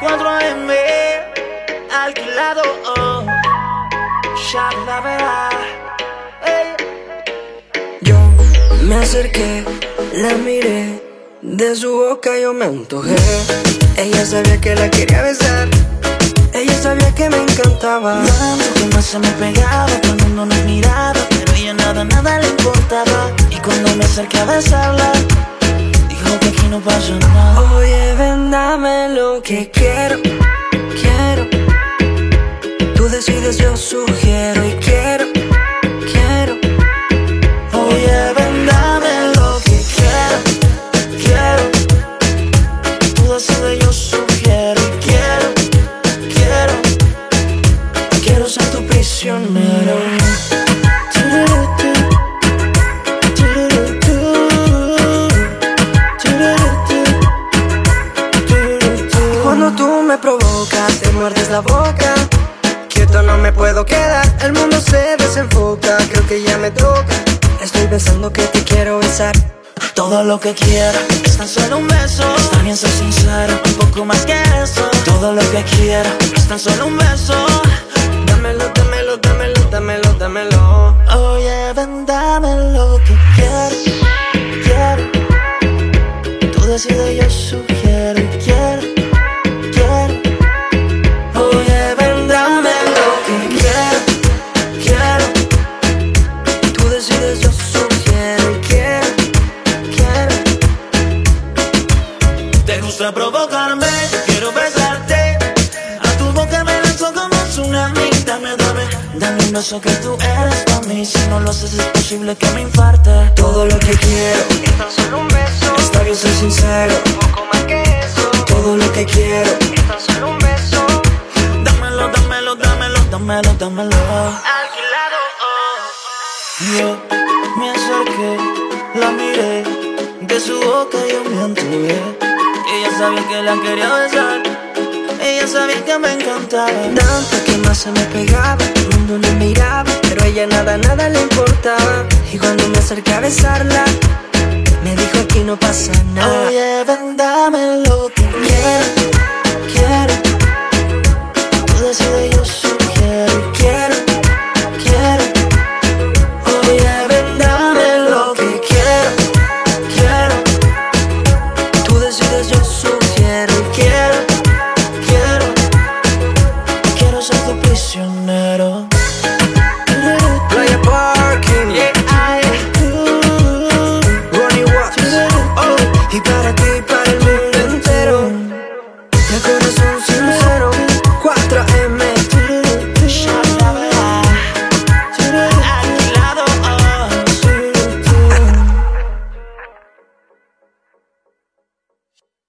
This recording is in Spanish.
4 AM, alquilado, oh. Ya la verá. Yo me acerqué, la miré, de su boca yo me antojé. Ella sabía que la quería besar, ella sabía que me encantaba. Tanto que más se me pegaba, todo el mundo nos miraba, pero ella nada le importaba. Y cuando me acerqué a besarla, dijo que aquí no pasa nada. Oye, ven, dame lo que quiero. Tú decides, yo sugiero y quiero. Oye, ven, dame lo que quiero. Tú decides, yo sugiero y quiero ser tu prisionero. Cuando tú me provocas, te muerdes la boca. Quieto no me puedo quedar, el mundo se desenfoca. Creo que ya me toca, estoy pensando que te quiero besar. Todo lo que quiero es tan solo un beso. Está bien ser sincero, un poco más que eso. Todo lo que quiero es tan solo un beso. Dámelo, dámelo, dámelo, dámelo, dámelo. Oye, ven, dame lo que quiero. Tú decides, yo sugiero y quiero. Oye, ven, dame lo que quiero. Tú decides, yo sugiero y quiero. Te gusta provocarme, quiero besarte. A tu boca me lanzo como un tsunami. Dame un beso que tú eres para mí. Si no lo haces es posible que me infarte. Todo lo que quiero es tan solo un beso. Está bien ser sincero, un poco más que eso. Todo lo que quiero es tan solo un beso. Dámelo. Alquilado, oh. Yo me acerqué, la miré, de su boca yo me antojé. Ella sabía que la quería besar, ella sabía que me encantaba. Tanto que más se me pegaba, el mundo nos miraba, pero a ella nada le importaba. Y cuando me acerqué a besarla, me dijo aquí no pasa nada. Oye, ven, dame lo que quiero. Tú decides, yo sugiero y quiero. Oye, ven, dame lo que quiero. Tú decides, yo soy.